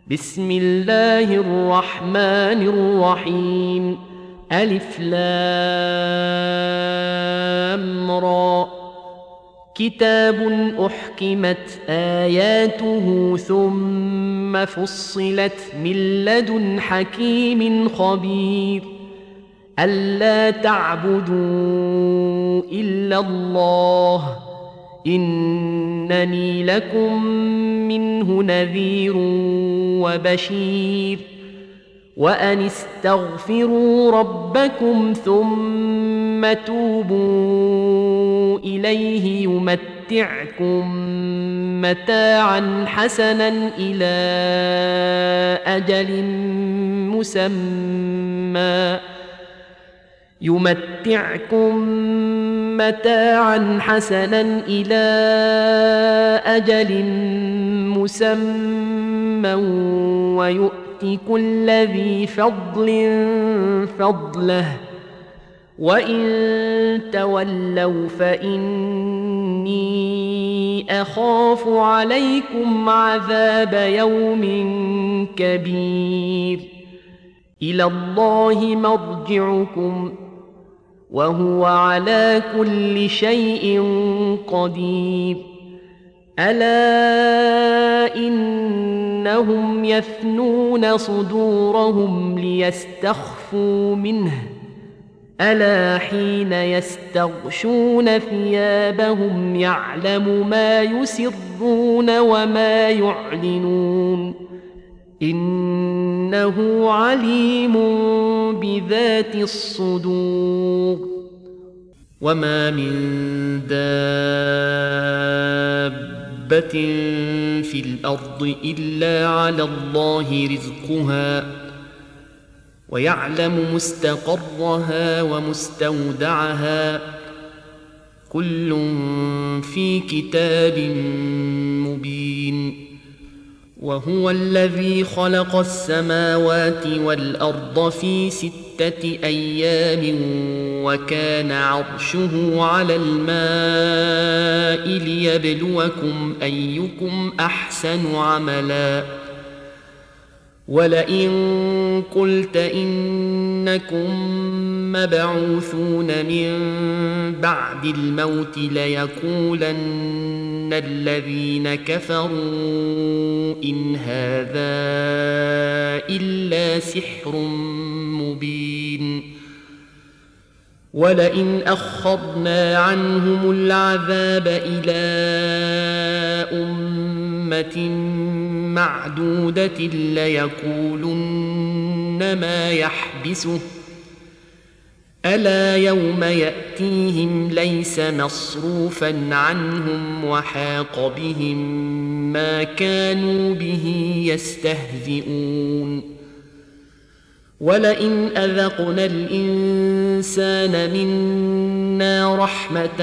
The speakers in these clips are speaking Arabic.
بسم الله الرحمن الرحيم. ألف لام را. كتاب أحكمت آياته ثم فصلت من لدن حكيم خبير. ألا تعبدوا إلا الله إنني لكم منه نذير وبشير. وأن استغفروا ربكم ثم توبوا إليه يمتعكم متاعا حسنا إلى أجل مسمى ويؤت كل ذي فضل فضله. وإن تولوا فإني أخاف عليكم عذاب يوم كبير. إلى الله مرجعكم وهو على كل شيء قدير. ألا إنهم يثنون صدورهم ليستخفوا منه ألا حين يستغشون ثيابهم يعلم ما يسرون وما يعلنون إنه عليم بذات الصدور. وما من دابة في الأرض إلا على الله رزقها ويعلم مستقرها ومستودعها كل في كتاب مبين. وهو الذي خلق السماوات والأرض في 6 أيام وكان عرشه على الماء ليبلوكم أيكم أحسن عملا. ولئن قلت إنكم مبعوثون من بعد الموت ليقولن الذين كفروا إن هذا إلا سحر مبين. ولئن أخرنا عنهم العذاب إلى أمة معدودة ليقولن ما يحبسه ألا يوم يأتيهم ليس مصروفا عنهم وحاق بهم ما كانوا به يستهزئون. ولئن أذقنا الإنسان منا رحمة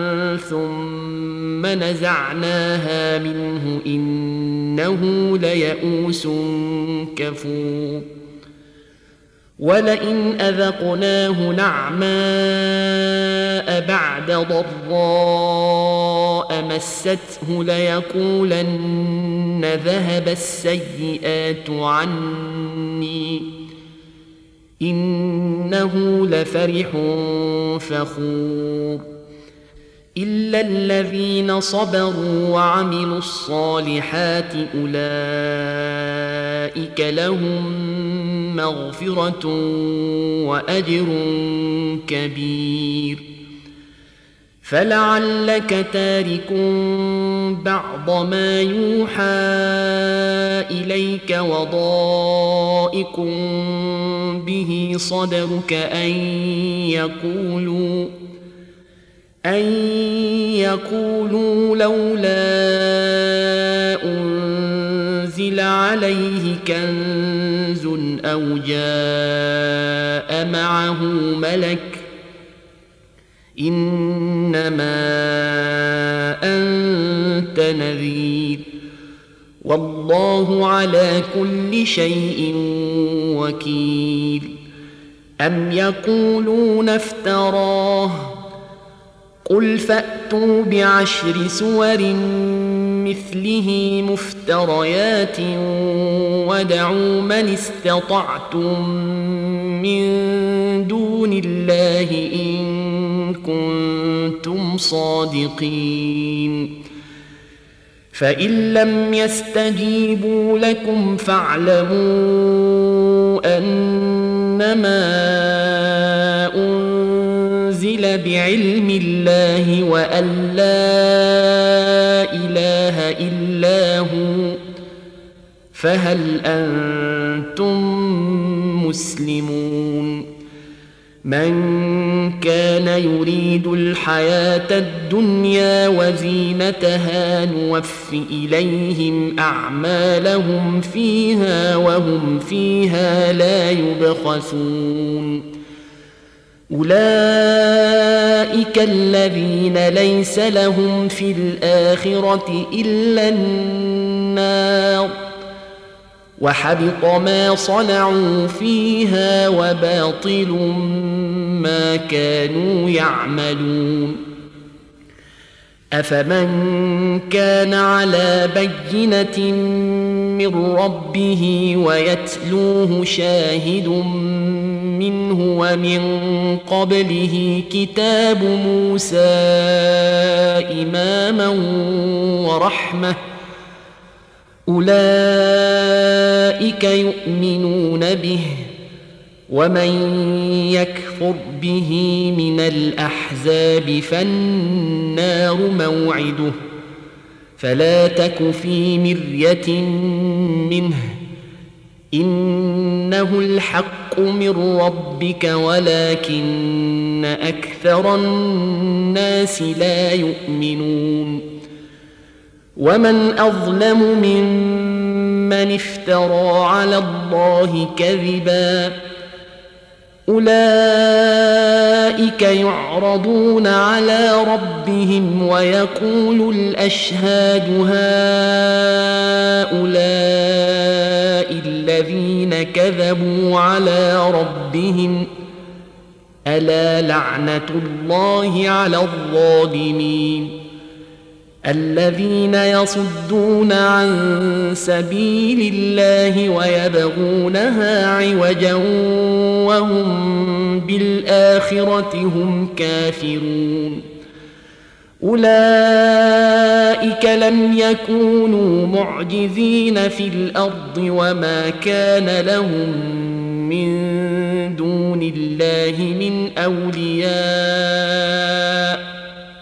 ثم نزعناها منه إنه ليئوس كفور. ولئن أذقناه نعماء بعد ضراء مسته ليقولن ذهب السيئات عني إنه لفرح فخور. إلا الذين صبروا وعملوا الصالحات أولئك لهم مغفرة وأجر كبير. فلعلك تارك بعض ما يوحى إليك وضائق به صدرك أن يقولوا لولا أنزل عليه كنز أو جاء معه ملك إنما أنت نذير والله على كل شيء وكيل. أم يقولون افتراه قل فأتوا ب10 سور مثله مفتريات ودعوا من استطعتم من دون الله إن كنتم صادقين فإن لم يستجيبوا لكم فاعلموا أنما أنزل بعلم الله وأن لا إله إلا هو فهل أنتم مسلمون من كان يريد الحياة الدنيا وزينتها نوف إليهم أعمالهم فيها وهم فيها لا يبخسون أولئك الذين ليس لهم في الآخرة إلا النار وحبط ما صنعوا فيها وباطل ما كانوا يعملون أفمن كان على بينة من ربه ويتلوه شاهد منه ومن قبله كتاب موسى إماما ورحمة أولئك يؤمنون به ومن يكفر به من الأحزاب فالنار موعده فلا تك في مرية منه إنه الحق من ربك ولكن أكثر الناس لا يؤمنون ومن أظلم ممن افترى على الله كذبا أولئك يعرضون على ربهم ويقول الأشهاد هؤلاء الذين كذبوا على ربهم ألا لعنة الله على الظالمين الذين يصدون عن سبيل الله ويبغونها عوجا وهم بالآخرة هم كافرون أولئك لم يكونوا معجزين في الأرض وما كان لهم من دون الله من أولياء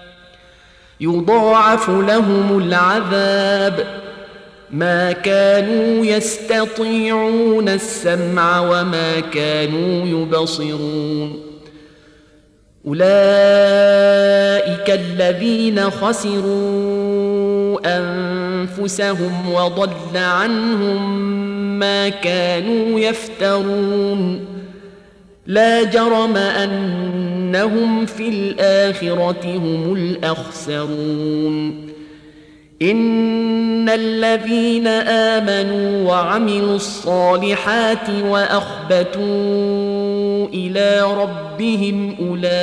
يضاعف لهم العذاب ما كانوا يستطيعون السمع وما كانوا يبصرون أولئك الذين خسروا أنفسهم وضل عنهم ما كانوا يفترون لا جرم أنهم في الآخرة هم الأخسرون إن الذين آمنوا وعملوا الصالحات وأخبتوا إلى ربهم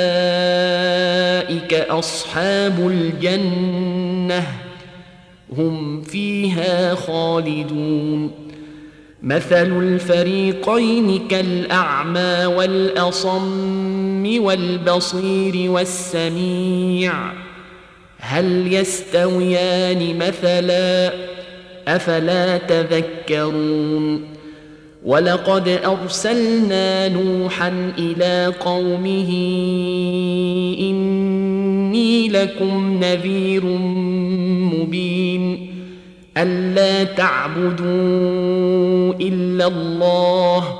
أولئك أصحاب الجنة هم فيها خالدون مثل الفريقين كالأعمى والأصم والبصير والسميع هل يستويان مثلا أفلا تذكرون ولقد أرسلنا نوحا إلى قومه إني لكم نذير مبين ألا تعبدوا إلا الله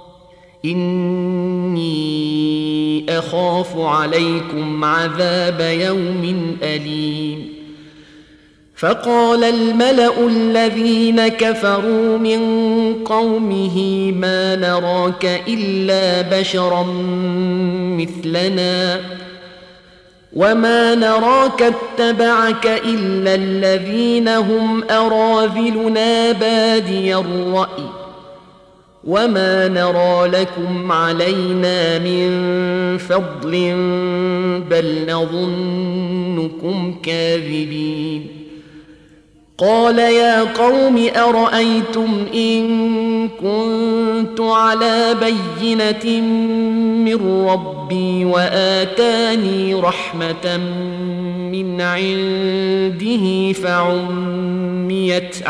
إني أخاف عليكم عذاب يوم أليم فقال الملأ الذين كفروا من قومه ما نراك إلا بشرا مثلنا وما نراك اتبعك إلا الذين هم أراذلنا بادي الرأي وما نرى لكم علينا من فضل بل نظنكم كاذبين قال يا قوم أرأيتم إن كنت على بينة من ربي وآتاني رحمة من عنده فعميت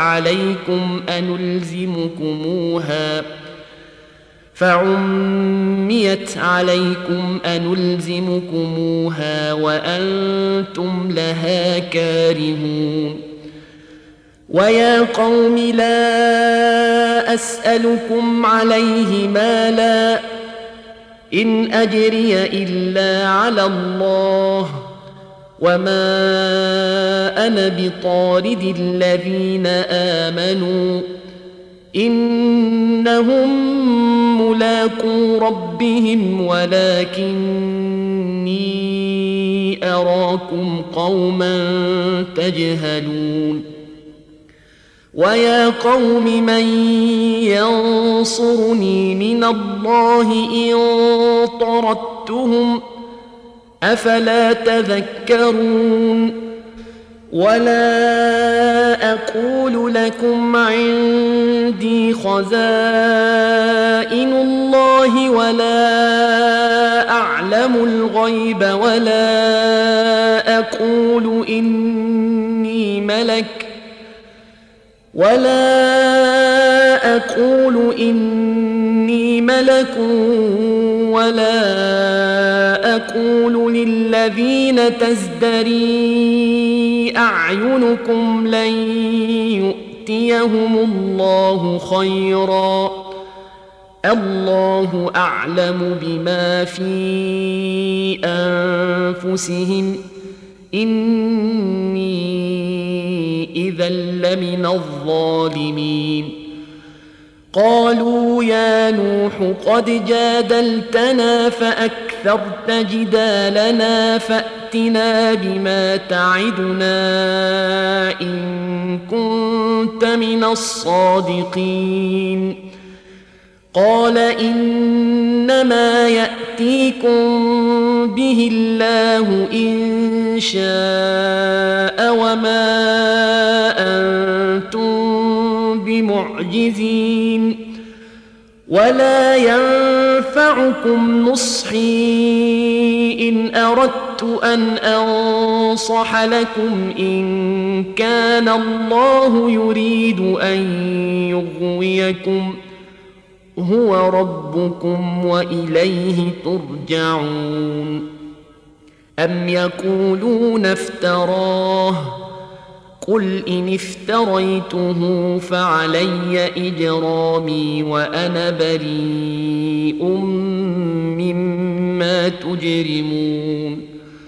عليكم أنلزمكموها وأنتم لها كارهون ويا قوم لا أسألكم عليه مالا إن أجري إلا على الله وما أنا بطارد الذين آمنوا إنهم ملاقو ربهم ولكني أراكم قوما تجهلون ويا قوم من ينصرني من الله إن طردتهم أفلا تذكرون ولا أقول لكم عندي خزائن الله ولا أعلم الغيب ولا أقول إني ملك ولا أقول للذين تزدري أعينكم لن يؤتيهم الله خيرا الله أعلم بما في أنفسهم إني إذا لمن الظالمين قالوا يا نوح قد جادلتنا فأكثرت جدالنا فأتنا بما تعدنا إن كنت من الصادقين قال إنما يأتيكم به الله إن شاء وما أنتم بمعجزين ولا ينفعكم نصحي إن أردت أن أنصح لكم إن كان الله يريد أن يغويكم هو ربكم وإليه ترجعون أم يقولون افتراه قل إن افتريته فعلي إجرامي وأنا بريء مما تجرمون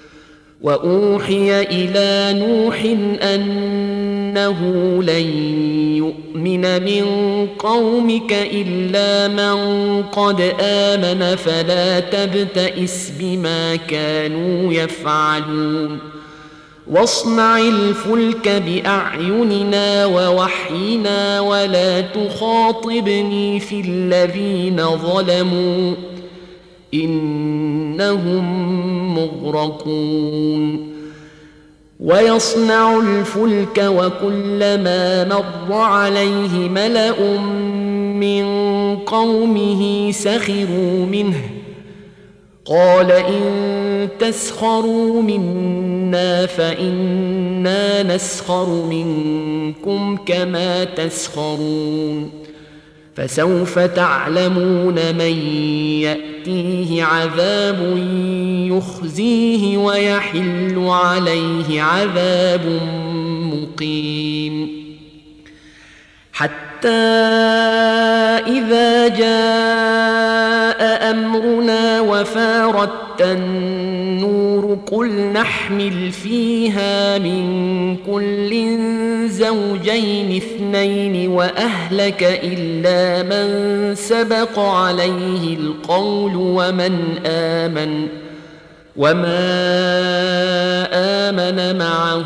وأوحي إلى نوح أنه لن يؤمن من قومك إلا من قد آمن فلا تبتئس بما كانوا يفعلون واصنع الفلك بأعيننا ووحينا ولا تخاطبني في الذين ظلموا إنهم مغرقون ويصنع الفلك وكلما مر عليه ملأ من قومه سخروا منه قال إن تسخروا منا فإنا نسخر منكم كما تسخرون فسوف تعلمون من يأتيه عذاب يخزيه ويحل عليه عذاب مقيم حتى إذا جاء أمرنا وفارت النور قل نحمل فيها من كل زوجين اثنين وأهلك إلا من سبق عليه القول وما آمن معه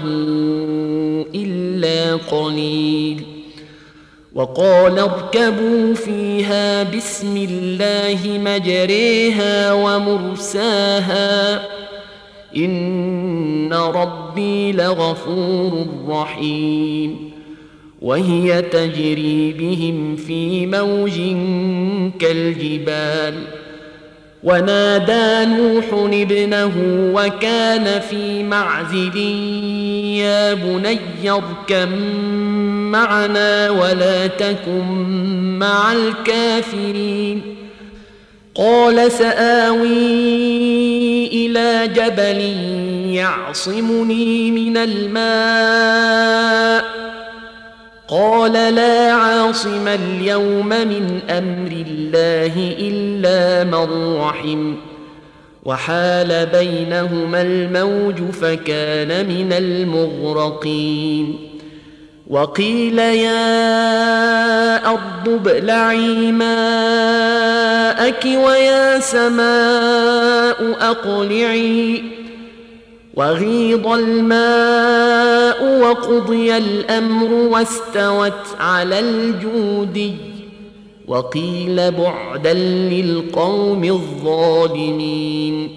إلا قليل وقال اركبوا فيها بسم الله مجريها ومرساها إن ربي لغفور رحيم وهي تجري بهم في موج كالجبال ونادى نوح ابنه وكان في معزل يا بني اركب معنا ولا تكن مع الكافرين قال سآوي إلى جبل يعصمني من الماء قال لا عاصم اليوم من أمر الله إلا من رحم وحال بينهما الموج فكان من المغرقين وقيل يا أرض ابلعي ماءك ويا سماء أقلعي وغيض الماء وقضي الأمر واستوت على الجودي وقيل بعدا للقوم الظالمين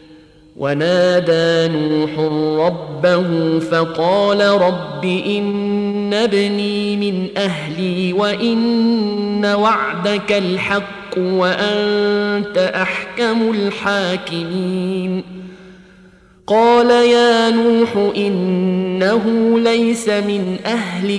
ونادى نوح ربه فقال رب إن ابني من أهلي وإن وعدك الحق وأنت أحكم الحاكمين قال يا نوح إنه ليس من أهلك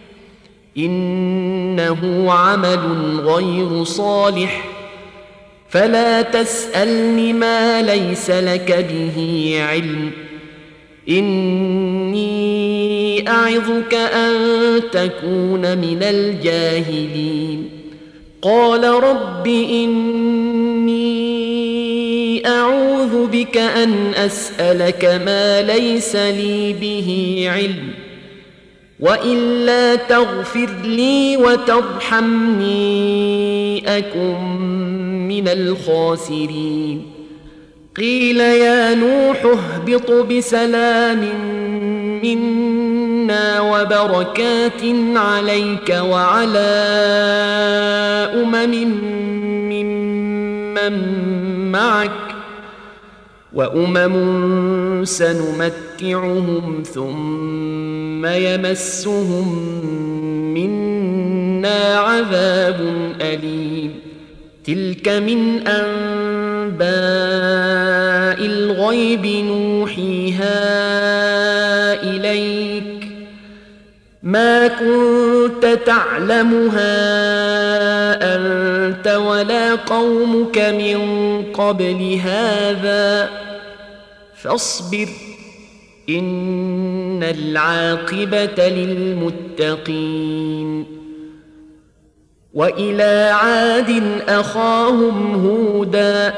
إنه عمل غير صالح فلا تسألني ما ليس لك به علم إني أعظك أن تكون من الجاهلين قال رب إني أعوذ بك أن أسألك ما ليس لي به علم وإلا تغفر لي وترحمني أكن من الخاسرين قيل يا نوح اهبط بسلام منا وبركات عليك وعلى ممن معك وأمم سنمتعهم ثم يمسهم منا عذاب أليم تلك من أنباء الغيب نوحيها إليك ما كنت تعلمها أنت ولا قومك من قبل هذا فاصبر إن العاقبة للمتقين وإلى عاد أخاهم هودا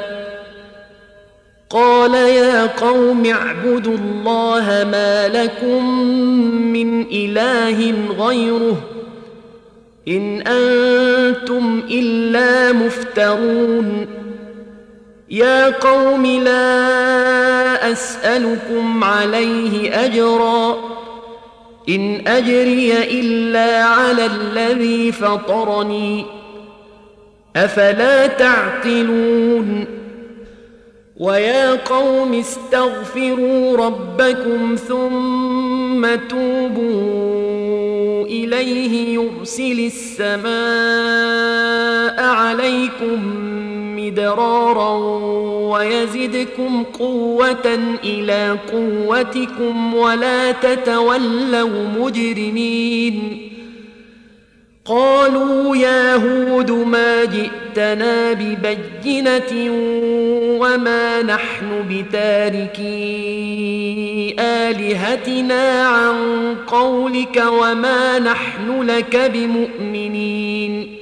قال يا قوم اعبدوا الله ما لكم من إله غيره إن أنتم إلا مفترون يا قوم لا أسألكم عليه أجرا إن أجري إلا على الذي فطرني أفلا تعقلون ويا قوم استغفروا ربكم ثم توبوا إليه يرسل السماء عليكم مدرارا ويزدكم قوة إلى قوتكم ولا تتولوا مجرمين قالوا يا هود ما جئتنا ببينة وما نحن بتاركي آلهتنا عن قولك وما نحن لك بمؤمنين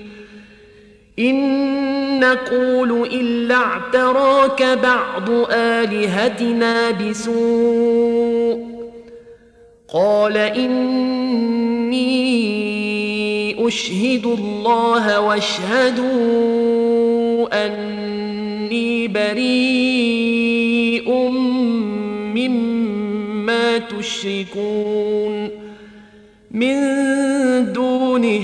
إن نقول إلا اعتراك بعض آلهتنا بسوء قال إني أشهد الله واشهدوا أني بريء مما تشركون من دونه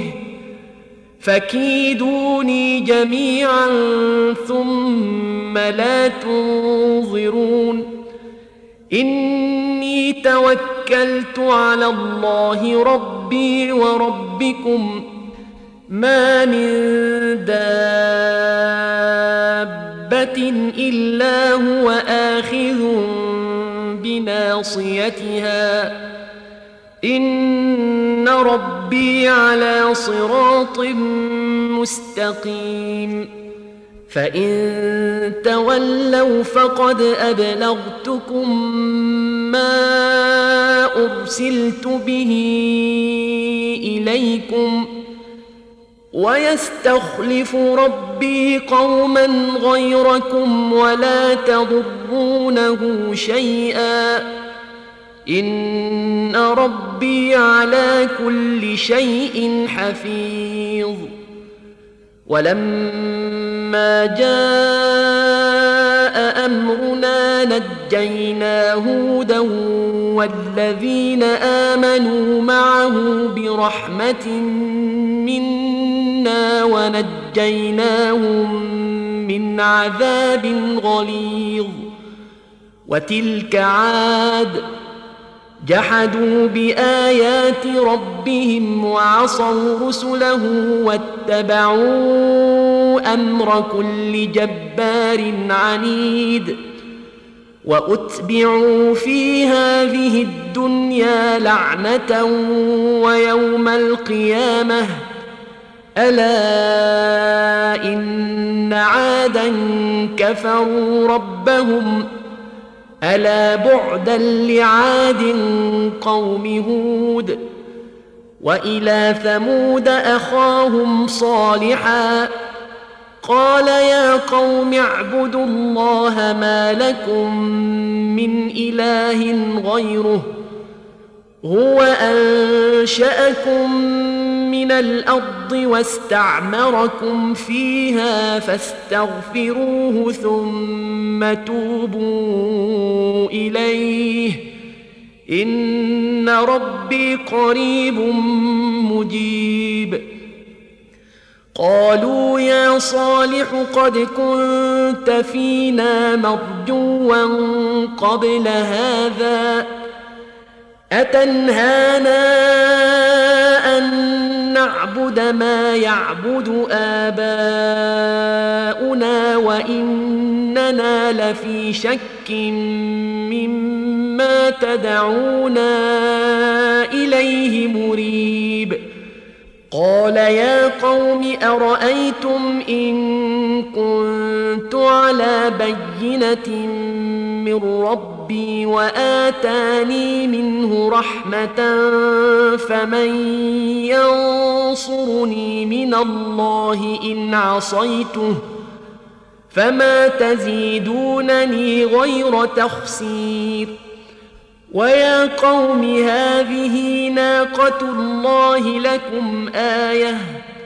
فكيدوني جميعا ثم لا تنظرون إني توكلت توكلت على الله ربي وربكم ما من دابة إلا هو آخذ بناصيتها إن ربي على صراط مستقيم فإن تولوا فقد أبلغتكم ما أرسلت به إليكم ويستخلف ربي قوما غيركم ولا تضرونه شيئا إن ربي على كل شيء حفيظ ولما جاء أمرنا نجينا هودا والذين آمنوا معه برحمة منا ونجيناهم من عذاب غليظ وتلك عاد جحدوا بآيات ربهم وعصوا رسله واتبعوا أمر كل جبار عنيد وأتبعوا في هذه الدنيا لعنة ويوم القيامة ألا إن عادا كفروا ربهم ألا بعدا لعاد قوم هود وإلى ثمود أخاهم صالحا قال يا قوم اعبدوا الله ما لكم من إله غيره هو أنشأكم من الأرض واستعمركم فيها فاستغفروه ثم توبوا إليه إن ربي قريب مجيب قالوا يا صالح قد كنت فينا مرجوا قبل هذا أتنهانا أن نعبد ما يعبد آباؤنا وإننا لفي شك مما تدعونا إليه مريب قال يا قوم أرأيتم إن كنت على بينة من ربي وآتاني منه رحمة فمن ينصرني من الله إن عصيته فما تزيدونني غير تخسير ويا قوم هذه ناقة الله لكم آية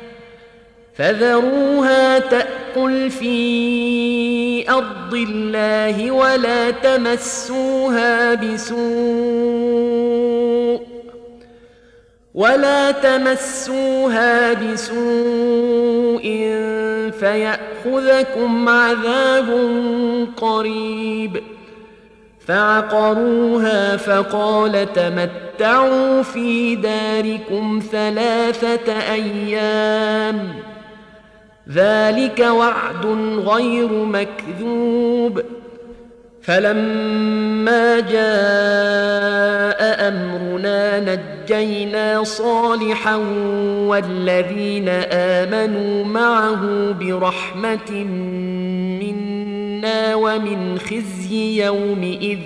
فذروها تأكل في أرض الله ولا تمسوها بسوء فيأخذكم عذاب قريب فعقروها فقال تمتعوا في داركم 3 أيام ذلك وعد غير مكذوب فلما جاء أمرنا نجينا صالحا والذين آمنوا معه برحمة منا ومن خزي يومئذ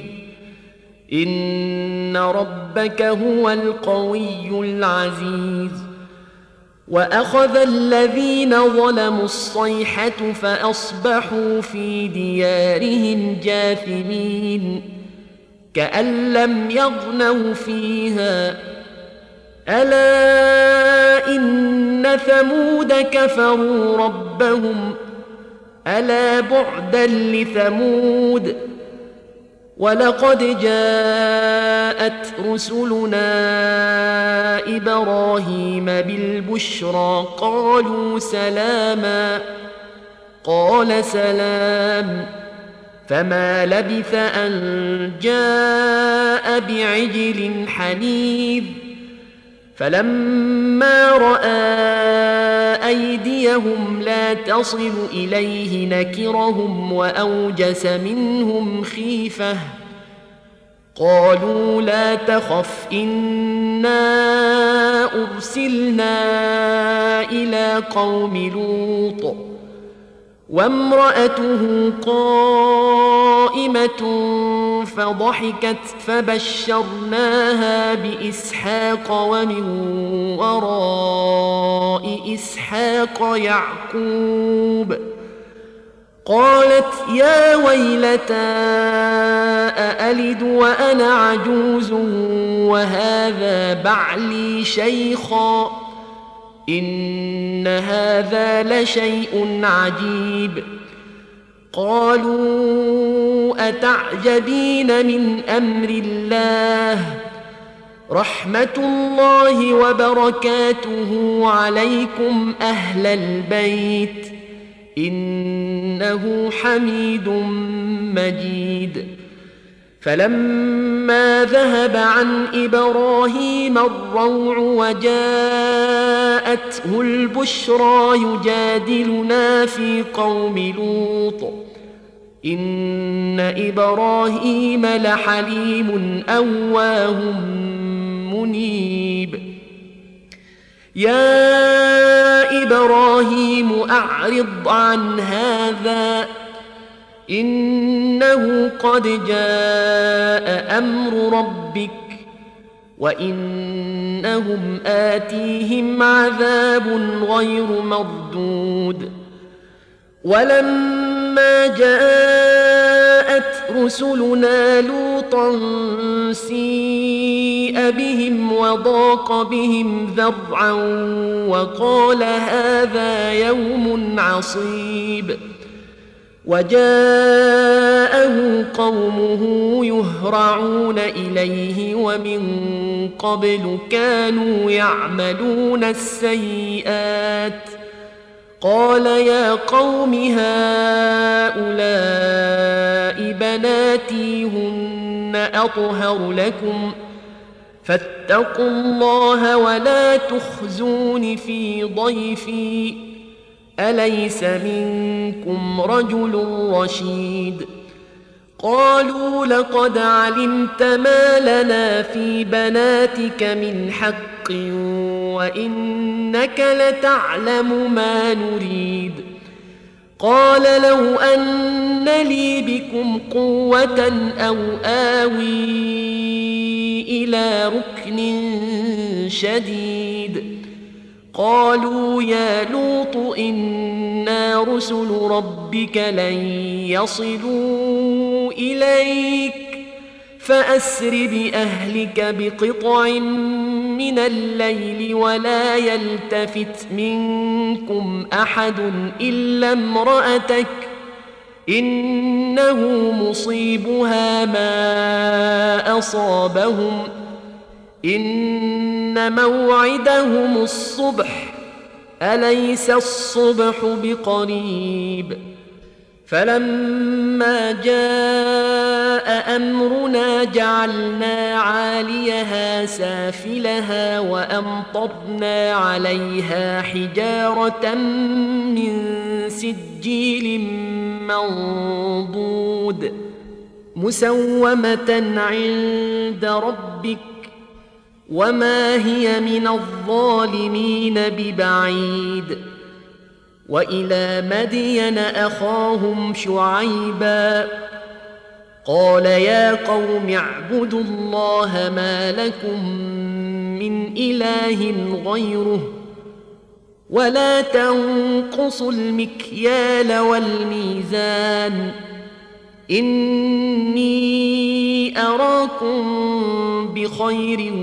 إن ربك هو القوي العزيز وأخذ الذين ظلموا الصيحة فأصبحوا في ديارهم جاثمين كأن لم يغنوا فيها ألا إن ثمود كفروا ربهم ألا بعدا لثمود ولقد جاءت رسلنا إبراهيم بالبشرى قالوا سلاما قال سلام فما لبث أن جاء بعجل حنيذ فلما رأى أيديهم لا تصل إليه نكرهم وأوجس منهم خيفة قالوا لا تخف إنا أرسلنا إلى قوم لوط وامرأته قائمة فضحكت فبشرناها بإسحاق ومن وراء إسحاق يعقوب قالت يا ويلتى أألد وأنا عجوز وهذا بعلي شيخا إن هذا لشيء عجيب قالوا أتعجبين من أمر الله رحمة الله وبركاته عليكم أهل البيت إنه حميد مجيد فلما ذهب عن إبراهيم الروع وجاءته البشرى يجادلنا في قوم لوط إن إبراهيم لحليم أواه منيب يا إبراهيم أعرض عن هذا إنه قد جاء أمر ربك وإنهم آتيهم عذاب غير مردود ولما جاءت رسلنا لوطا سيء بهم وضاق بهم ذرعا وقال هذا يوم عصيب وجاءه قومه يهرعون إليه ومن قبل كانوا يعملون السيئات قال يا قوم هؤلاء بناتي هن أطهر لكم فاتقوا الله ولا تخزون في ضيفي أليس منكم رجل رشيد قالوا لقد علمت ما لنا في بناتك من حق وإنك لتعلم ما نريد قال لو أن لي بكم قوة أو آوي إلى ركن شديد قالوا يا لوط إنا رسل ربك لن يصلوا إليك فأسر بأهلك بقطع من الليل ولا يلتفت منكم أحد إلا امرأتك إنه مصيبها ما أصابهم إن موعدهم الصبح أليس الصبح بقريب فلما جاء أمرنا جعلنا عاليها سافلها وأمطرنا عليها حجارة من سجيل منضود مسومة عند ربك وما هي من الظالمين ببعيد وإلى مدين أخاهم شعيبا قال يا قوم اعبدوا الله ما لكم من إله غيره ولا تنقصوا المكيال والميزان إني أراكم بخير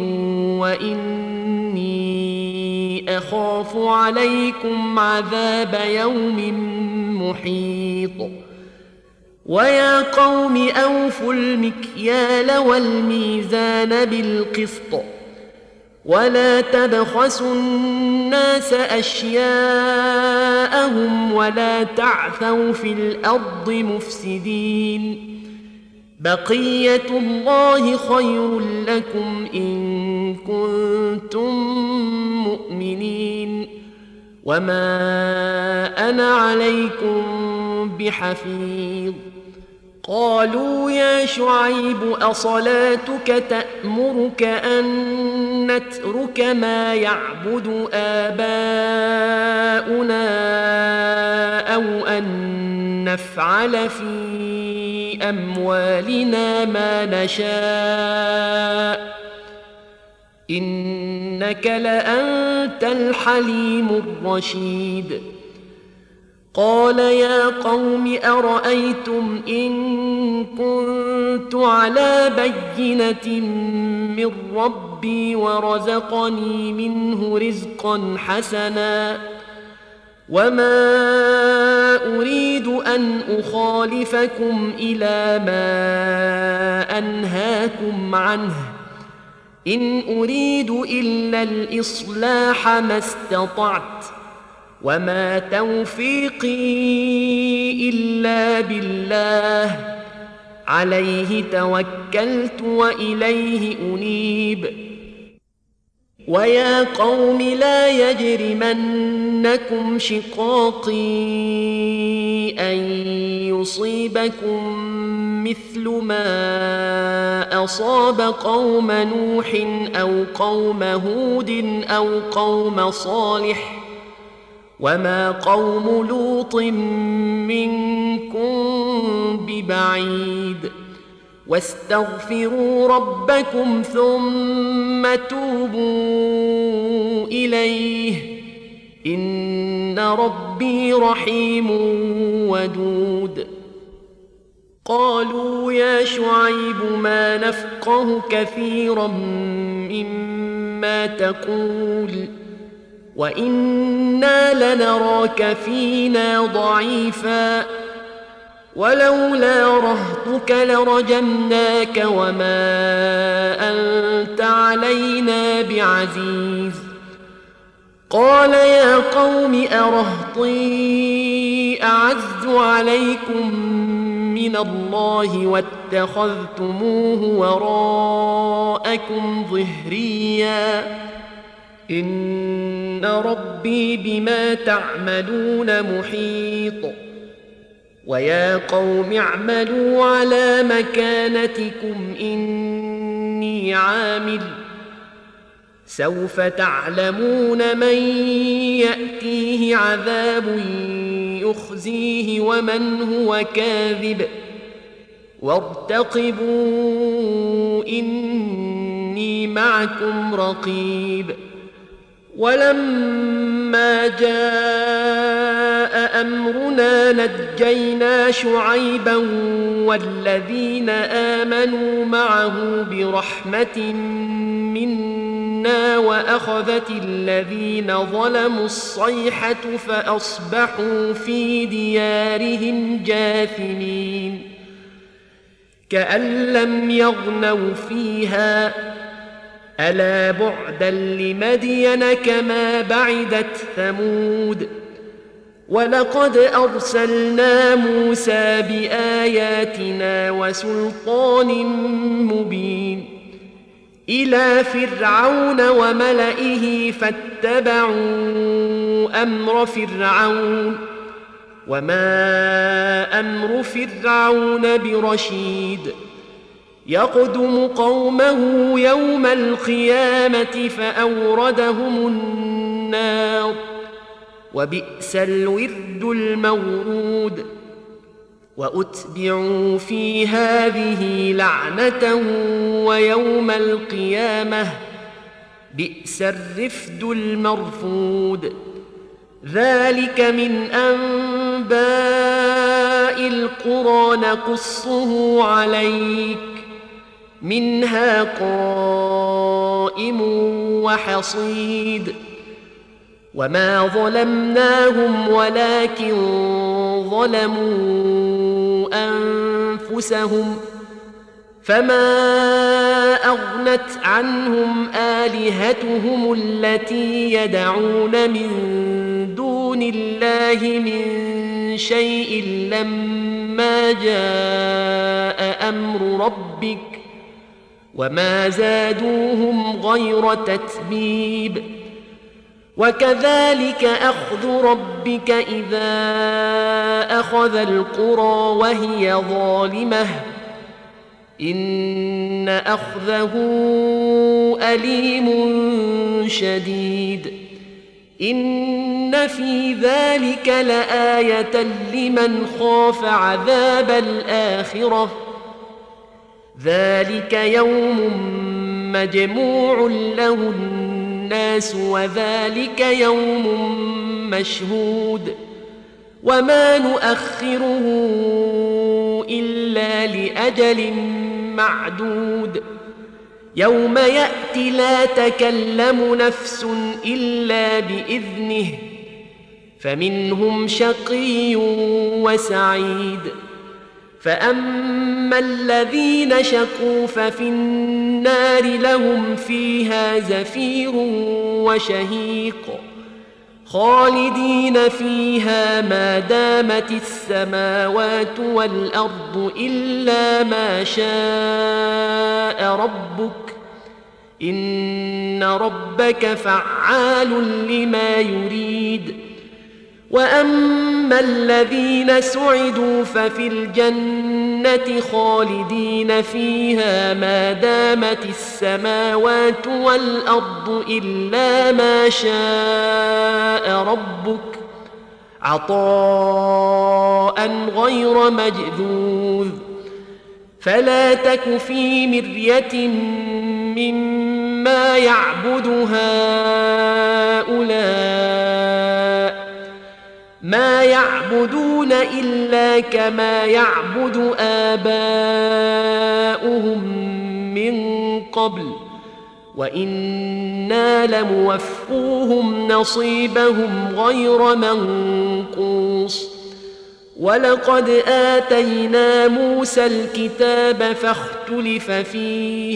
وإني أخاف عليكم عذاب يوم محيط ويا قوم أوفوا المكيال والميزان بالقسط ولا تبخسوا الناس أشياءهم ولا تعثوا في الأرض مفسدين بقية الله خير لكم إن كنتم مؤمنين وما أنا عليكم بحفيظ قالوا يا شعيب أصلاتك تأمرك أن نترك ما يعبد آباؤنا أو أن نفعل في أموالنا ما نشاء إنك لأنت الحليم الرشيد قال يا قوم أرأيتم إن كنت على بينة من ربي ورزقني منه رزقا حسنا وما أريد أن أخالفكم إلى ما أنهاكم عنه إن أريد إلا الإصلاح ما استطعت وما توفيقي إلا بالله عليه توكلت وإليه أنيب ويا قوم لا يجرمنكم شقاقي أن يصيبكم مثل ما أصاب قوم نوح أو قوم هود أو قوم صالح وما قوم لوط منكم ببعيد واستغفروا ربكم ثم توبوا إليه إن ربي رحيم ودود قالوا يا شعيب ما نفقه كثيرا مما تقول وإنا لنراك فينا ضعيفا ولولا رهطك لرجمناك وما أنت علينا بعزيز قال يا قوم أرهطي أعز عليكم من الله واتخذتموه وراءكم ظهريا إن ربي بما تعملون محيط ويا قوم اعملوا على مكانتكم إني عامل سوف تعلمون من يأتيه عذاب يخزيه ومن هو كاذب وارتقبوا إني معكم رقيب ولما جاء أمرنا نجينا شعيبا والذين آمنوا معه برحمة منا وأخذت الذين ظلموا الصيحة فأصبحوا في ديارهم جاثمين كأن لم يغنوا فيها ألا بعدا لمدين كما بعدت ثمود ولقد أرسلنا موسى بآياتنا وسلطان مبين إلى فرعون وملئه فاتبعوا أمر فرعون وما أمر فرعون برشيد يقدم قومه يوم القيامة فأوردهم النار وبئس الورد المورود وأتبعوا في هذه لعنة ويوم القيامة بئس الرفد المرفود ذلك من أنباء القرى نقصه عليك منها قائم وحصيد وما ظلمناهم ولكن ظلموا أنفسهم فما أغنت عنهم آلهتهم التي يدعون من دون الله من شيء لما جاء أمر ربك وما زادوهم غير تتبيب وكذلك أخذ ربك إذا أخذ القرى وهي ظالمة إن أخذه أليم شديد إن في ذلك لآية لمن خاف عذاب الآخرة ذلك يوم مجموع له الناس وذلك يوم مشهود وما نؤخره إلا لأجل معدود يوم يأتي لا تكلم نفس إلا بإذنه فمنهم شقي وسعيد فأما الذين شقوا ففي النار لهم فيها زفير وشهيق خالدين فيها ما دامت السماوات والأرض إلا ما شاء ربك إن ربك فعال لما يريد وأما الذين سعدوا ففي الجنة خالدين فيها ما دامت السماوات والأرض إلا ما شاء ربك عطاء غير مجذوذ فلا تك في مرية مما يعبد هؤلاء ما يعبدون إلا كما يعبد آباؤهم من قبل وإنا لموفوهم نصيبهم غير منقوص ولقد آتينا موسى الكتاب فاختلف فيه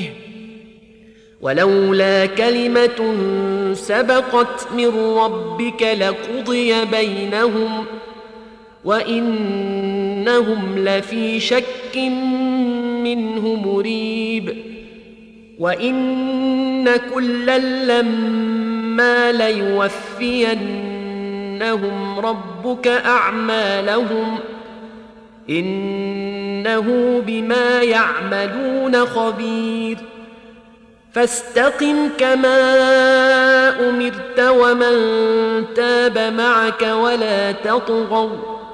ولولا كلمة سبقت من ربك لقضي بينهم وإنهم لفي شك منه مريب وإن كلا لما ليوفينهم ربك أعمالهم إنه بما يعملون خبير فاستقم كما أمرت ومن تاب معك ولا تطغوا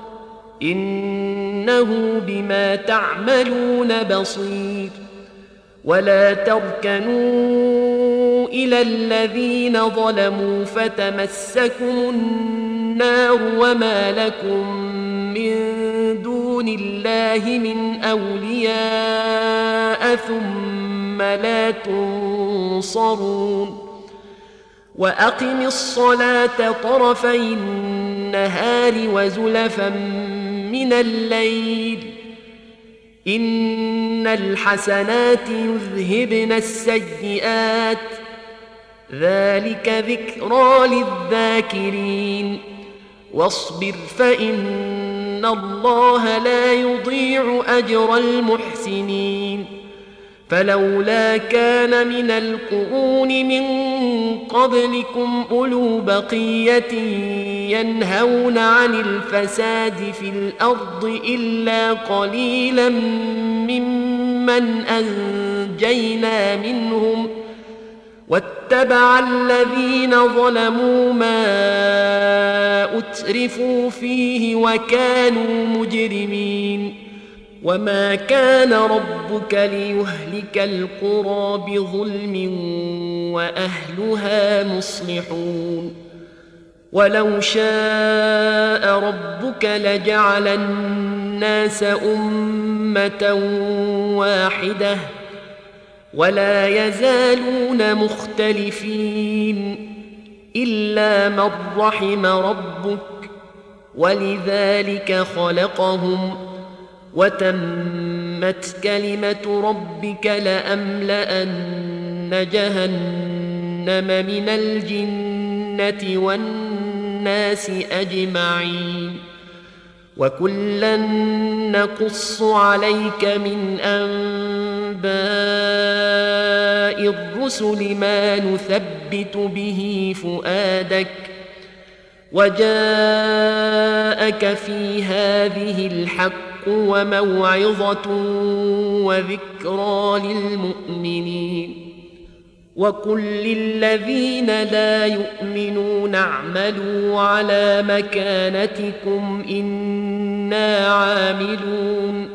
إنه بما تعملون بصير ولا تركنوا إلى الذين ظلموا فتمسكم النار وما لكم من دون الله من أولياء ثم لا تنصرون وأقم الصلاة طرفي النهار وزلفا من الليل إن الحسنات يذهبن السيئات ذلك ذكرى للذاكرين واصبر فإن الله لا يضيع أجر المحسنين فلولا كان من القرون من قبلكم أولو بقية ينهون عن الفساد في الأرض إلا قليلا ممن أنجينا منهم واتبع الذين ظلموا ما أترفوا فيه وكانوا مجرمين وما كان ربك ليهلك القرى بظلم وأهلها مصلحون ولو شاء ربك لجعل الناس أمة واحدة ولا يزالون مختلفين إلا من رحم ربك ولذلك خلقهم وتمت وتمت كلمة ربك لأملأن جهنم من الجنة والناس أجمعين وكلا نقص عليك من أنباء الرسل ما نثبت به فؤادك وجاءك في هذه الحق وموعظة وذكرى للمؤمنين وقل للذين لا يؤمنون اعملوا على مكانتكم إنا عاملون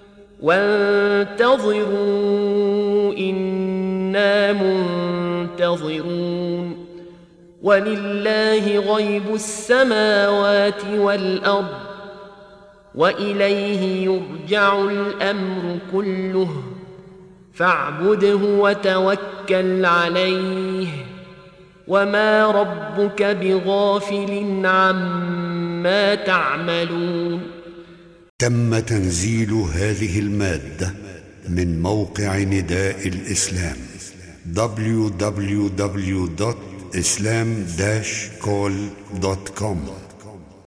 وانتظروا إنا منتظرون ولله غيب السماوات والأرض وإليه يرجع الأمر كله فاعبده وتوكل عليه وما ربك بغافل عما تعملون. تم تنزيل هذه المادة من موقع نداء الإسلام www.islam-call.com